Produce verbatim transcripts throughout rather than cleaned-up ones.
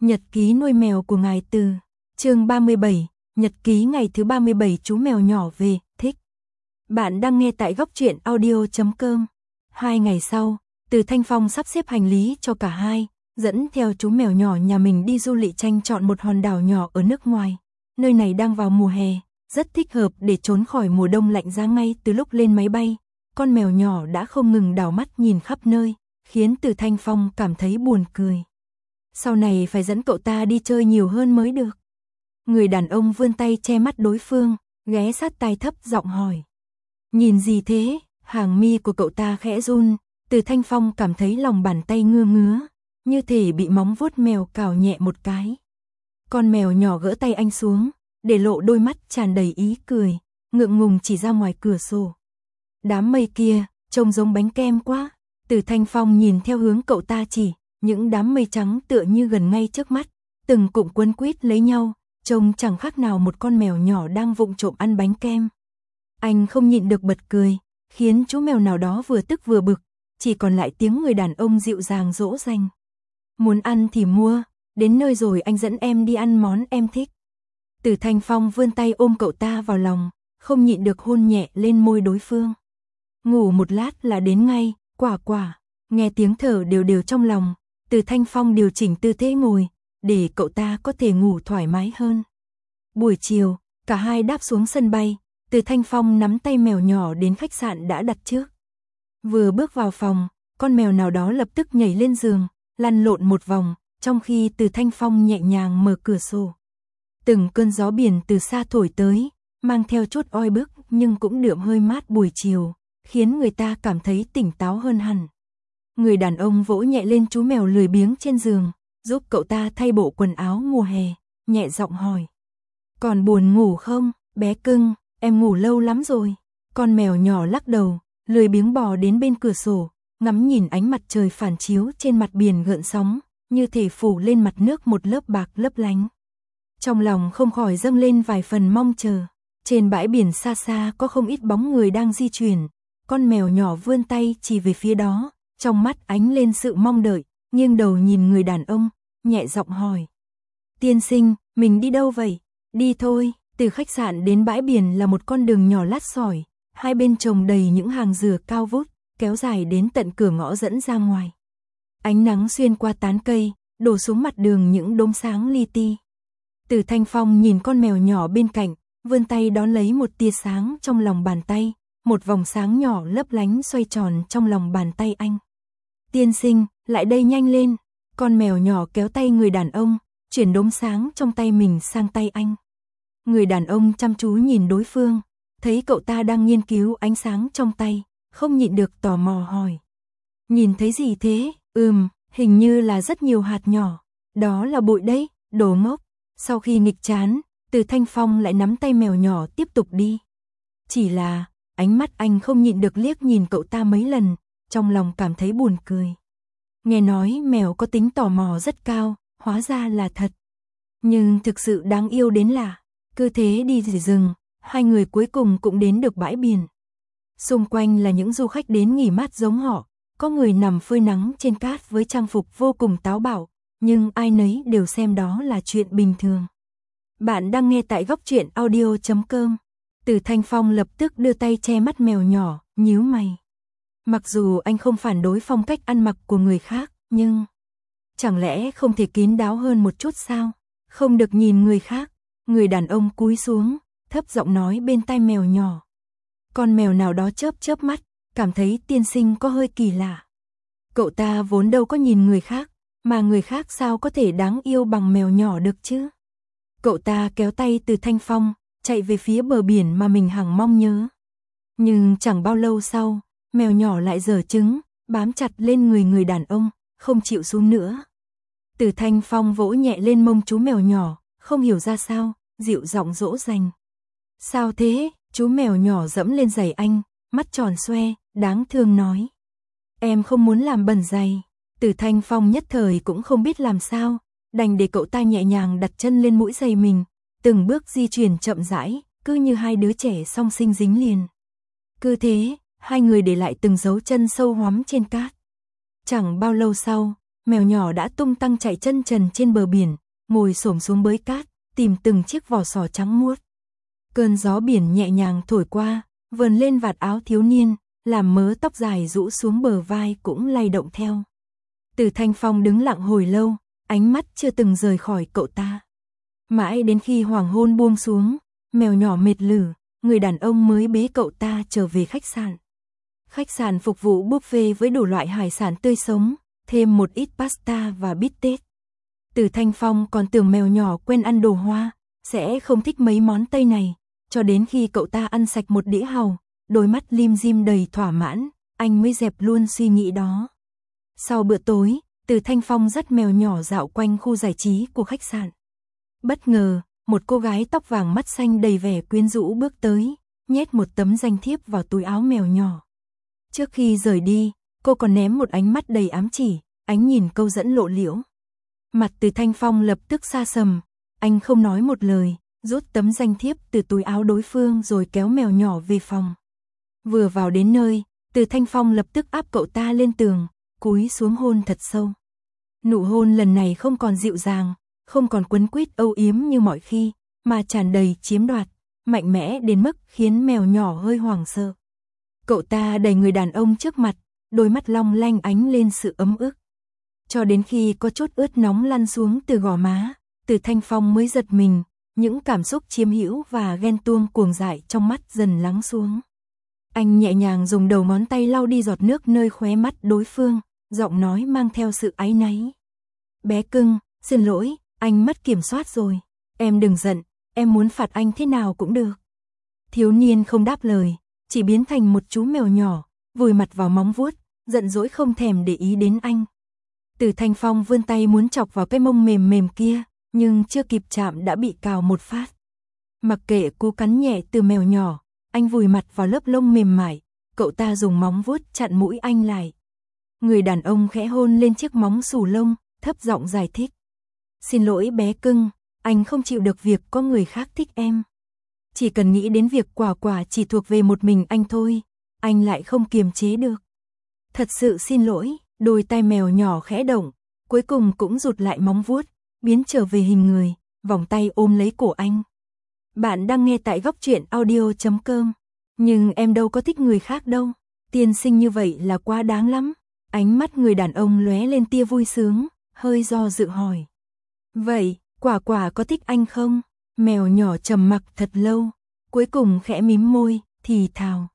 Nhật ký nuôi mèo của ngài Từ, chương ba mươi bảy, nhật ký ngày thứ ba mươi bảy chú mèo nhỏ về, thích. Bạn đang nghe tại góc truyện audio chấm com. Hai ngày sau, Từ Thanh Phong sắp xếp hành lý cho cả hai, dẫn theo chú mèo nhỏ nhà mình đi du lịch tranh chọn một hòn đảo nhỏ ở nước ngoài. Nơi này đang vào mùa hè, rất thích hợp để trốn khỏi mùa đông lạnh giá. Ngay từ lúc lên máy bay, con mèo nhỏ đã không ngừng đảo mắt nhìn khắp nơi, khiến Từ Thanh Phong cảm thấy buồn cười. Sau này phải dẫn cậu ta đi chơi nhiều hơn mới được. Người đàn ông vươn tay che mắt đối phương, ghé sát tai thấp giọng hỏi. Nhìn gì thế? Hàng mi của cậu ta khẽ run, Từ Thanh Phong cảm thấy lòng bàn tay ngứa ngứa, như thể bị móng vuốt mèo cào nhẹ một cái. Con mèo nhỏ gỡ tay anh xuống, để lộ đôi mắt tràn đầy ý cười, ngượng ngùng chỉ ra ngoài cửa sổ. Đám mây kia, trông giống bánh kem quá. Từ Thanh Phong nhìn theo hướng cậu ta chỉ, những đám mây trắng tựa như gần ngay trước mắt, từng cụm quấn quýt lấy nhau, trông chẳng khác nào một con mèo nhỏ đang vụng trộm ăn bánh kem. Anh không nhịn được bật cười, khiến chú mèo nào đó vừa tức vừa bực, chỉ còn lại tiếng người đàn ông dịu dàng dỗ dành. Muốn ăn thì mua, đến nơi rồi anh dẫn em đi ăn món em thích. Từ Thanh Phong vươn tay ôm cậu ta vào lòng, không nhịn được hôn nhẹ lên môi đối phương. Ngủ một lát là đến ngay, quả quả, nghe tiếng thở đều đều trong lòng, Từ Thanh Phong điều chỉnh tư thế ngồi, để cậu ta có thể ngủ thoải mái hơn. Buổi chiều, cả hai đáp xuống sân bay, Từ Thanh Phong nắm tay mèo nhỏ đến khách sạn đã đặt trước. Vừa bước vào phòng, con mèo nào đó lập tức nhảy lên giường, lăn lộn một vòng, trong khi Từ Thanh Phong nhẹ nhàng mở cửa sổ. Từng cơn gió biển từ xa thổi tới, mang theo chút oi bức nhưng cũng đượm hơi mát buổi chiều, khiến người ta cảm thấy tỉnh táo hơn hẳn. Người đàn ông vỗ nhẹ lên chú mèo lười biếng trên giường, giúp cậu ta thay bộ quần áo mùa hè, nhẹ giọng hỏi. Còn buồn ngủ không, bé cưng, em ngủ lâu lắm rồi. Con mèo nhỏ lắc đầu, lười biếng bò đến bên cửa sổ, ngắm nhìn ánh mặt trời phản chiếu trên mặt biển gợn sóng, như thể phủ lên mặt nước một lớp bạc lấp lánh. Trong lòng không khỏi dâng lên vài phần mong chờ. Trên bãi biển xa xa có không ít bóng người đang di chuyển, con mèo nhỏ vươn tay chỉ về phía đó, trong mắt ánh lên sự mong đợi, nghiêng đầu nhìn người đàn ông, nhẹ giọng hỏi. Tiên sinh, mình đi đâu vậy? Đi thôi. Từ khách sạn đến bãi biển là một con đường nhỏ lát sỏi, hai bên trồng đầy những hàng dừa cao vút, kéo dài đến tận cửa ngõ dẫn ra ngoài. Ánh nắng xuyên qua tán cây, đổ xuống mặt đường những đốm sáng li ti. Từ Thanh Phong nhìn con mèo nhỏ bên cạnh, vươn tay đón lấy một tia sáng trong lòng bàn tay, một vòng sáng nhỏ lấp lánh xoay tròn trong lòng bàn tay anh. Tiên sinh, lại đây nhanh lên. Con mèo nhỏ kéo tay người đàn ông, chuyển đốm sáng trong tay mình sang tay anh. Người đàn ông chăm chú nhìn đối phương, thấy cậu ta đang nghiên cứu ánh sáng trong tay, không nhịn được tò mò hỏi. Nhìn thấy gì thế? Ừm, hình như là rất nhiều hạt nhỏ. Đó là bụi đấy, đồ ngốc. Sau khi nghịch chán, Từ Thanh Phong lại nắm tay mèo nhỏ tiếp tục đi. Chỉ là, ánh mắt anh không nhịn được liếc nhìn cậu ta mấy lần, trong lòng cảm thấy buồn cười. Nghe nói mèo có tính tò mò rất cao, hóa ra là thật. Nhưng thực sự đáng yêu đến lạ. Cứ thế đi rời rừng, hai người cuối cùng cũng đến được bãi biển. Xung quanh là những du khách đến nghỉ mát giống họ, có người nằm phơi nắng trên cát với trang phục vô cùng táo bạo, nhưng ai nấy đều xem đó là chuyện bình thường. Bạn đang nghe tại góc truyện audio chấm com. Từ Thanh Phong lập tức đưa tay che mắt mèo nhỏ, nhíu mày. Mặc dù anh không phản đối phong cách ăn mặc của người khác, nhưng chẳng lẽ không thể kín đáo hơn một chút sao? Không được nhìn người khác. Người đàn ông cúi xuống, thấp giọng nói bên tai mèo nhỏ. Con mèo nào đó chớp chớp mắt, cảm thấy tiên sinh có hơi kỳ lạ. Cậu ta vốn đâu có nhìn người khác, mà người khác sao có thể đáng yêu bằng mèo nhỏ được chứ? Cậu ta kéo tay Từ Thanh Phong, chạy về phía bờ biển mà mình hằng mong nhớ. Nhưng chẳng bao lâu sau, mèo nhỏ lại giở trứng, bám chặt lên người người đàn ông, không chịu xuống nữa. Từ Thanh Phong vỗ nhẹ lên mông chú mèo nhỏ, không hiểu ra sao, dịu giọng dỗ dành. Sao thế? Chú mèo nhỏ dẫm lên giày anh, mắt tròn xoe, đáng thương nói. Em không muốn làm bẩn giày. Từ Thanh Phong nhất thời cũng không biết làm sao, đành để cậu ta nhẹ nhàng đặt chân lên mũi giày mình, từng bước di chuyển chậm rãi, cứ như hai đứa trẻ song sinh dính liền. Cứ thế, hai người để lại từng dấu chân sâu hoắm trên cát. Chẳng bao lâu sau, mèo nhỏ đã tung tăng chạy chân trần trên bờ biển, ngồi xổm xuống bới cát, tìm từng chiếc vỏ sò trắng muốt. Cơn gió biển nhẹ nhàng thổi qua, vờn lên vạt áo thiếu niên, làm mớ tóc dài rũ xuống bờ vai cũng lay động theo. Từ Thanh Phong đứng lặng hồi lâu, ánh mắt chưa từng rời khỏi cậu ta. Mãi đến khi hoàng hôn buông xuống, mèo nhỏ mệt lử, người đàn ông mới bế cậu ta trở về khách sạn. Khách sạn phục vụ buffet với đủ loại hải sản tươi sống, thêm một ít pasta và bít tết. Từ Thanh Phong còn tưởng mèo nhỏ quen ăn đồ Hoa, sẽ không thích mấy món Tây này, cho đến khi cậu ta ăn sạch một đĩa hàu, đôi mắt lim dim đầy thỏa mãn, anh mới dẹp luôn suy nghĩ đó. Sau bữa tối, Từ Thanh Phong dắt mèo nhỏ dạo quanh khu giải trí của khách sạn. Bất ngờ, một cô gái tóc vàng mắt xanh đầy vẻ quyến rũ bước tới, nhét một tấm danh thiếp vào túi áo mèo nhỏ. Trước khi rời đi, cô còn ném một ánh mắt đầy ám chỉ, ánh nhìn câu dẫn lộ liễu. Mặt Từ Thanh Phong lập tức sa sầm, anh không nói một lời, rút tấm danh thiếp từ túi áo đối phương rồi kéo mèo nhỏ về phòng. Vừa vào đến nơi, Từ Thanh Phong lập tức áp cậu ta lên tường, cúi xuống hôn thật sâu. Nụ hôn lần này không còn dịu dàng, không còn quấn quýt âu yếm như mọi khi, mà tràn đầy chiếm đoạt, mạnh mẽ đến mức khiến mèo nhỏ hơi hoảng sợ. Cậu ta đẩy người đàn ông trước mặt, đôi mắt long lanh ánh lên sự ấm ức. Cho đến khi có chút ướt nóng lăn xuống từ gò má, Từ Thanh Phong mới giật mình, những cảm xúc chiếm hữu và ghen tuông cuồng dại trong mắt dần lắng xuống. Anh nhẹ nhàng dùng đầu ngón tay lau đi giọt nước nơi khóe mắt đối phương, giọng nói mang theo sự áy náy. Bé cưng, xin lỗi, anh mất kiểm soát rồi. Em đừng giận, em muốn phạt anh thế nào cũng được. Thiếu niên không đáp lời, chỉ biến thành một chú mèo nhỏ, vùi mặt vào móng vuốt, giận dỗi không thèm để ý đến anh. Từ Thanh Phong vươn tay muốn chọc vào cái mông mềm mềm kia, nhưng chưa kịp chạm đã bị cào một phát. Mặc kệ cú cắn nhẹ từ mèo nhỏ, anh vùi mặt vào lớp lông mềm mại, cậu ta dùng móng vuốt chặn mũi anh lại. Người đàn ông khẽ hôn lên chiếc móng xù lông, thấp giọng giải thích. Xin lỗi bé cưng, anh không chịu được việc có người khác thích em. Chỉ cần nghĩ đến việc Quả Quả chỉ thuộc về một mình anh thôi, anh lại không kiềm chế được. Thật sự xin lỗi, đôi tai mèo nhỏ khẽ động, cuối cùng cũng rụt lại móng vuốt, biến trở về hình người, vòng tay ôm lấy cổ anh. Bạn đang nghe tại góc truyện audio chấm com. Nhưng em đâu có thích người khác đâu, tiên sinh như vậy là quá đáng lắm. Ánh mắt người đàn ông lóe lên tia vui sướng, hơi do dự hỏi. Vậy, Quả Quả có thích anh không? Mèo nhỏ trầm mặc thật lâu, cuối cùng khẽ mím môi, thì thào.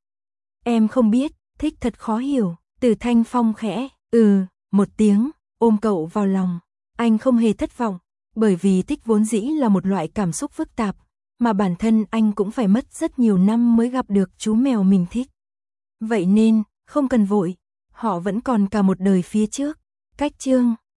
Em không biết, thích thật khó hiểu. Từ Thanh Phong khẽ, ừ, một tiếng, ôm cậu vào lòng. Anh không hề thất vọng, bởi vì thích vốn dĩ là một loại cảm xúc phức tạp, mà bản thân anh cũng phải mất rất nhiều năm mới gặp được chú mèo mình thích. Vậy nên, không cần vội, họ vẫn còn cả một đời phía trước. Cách chương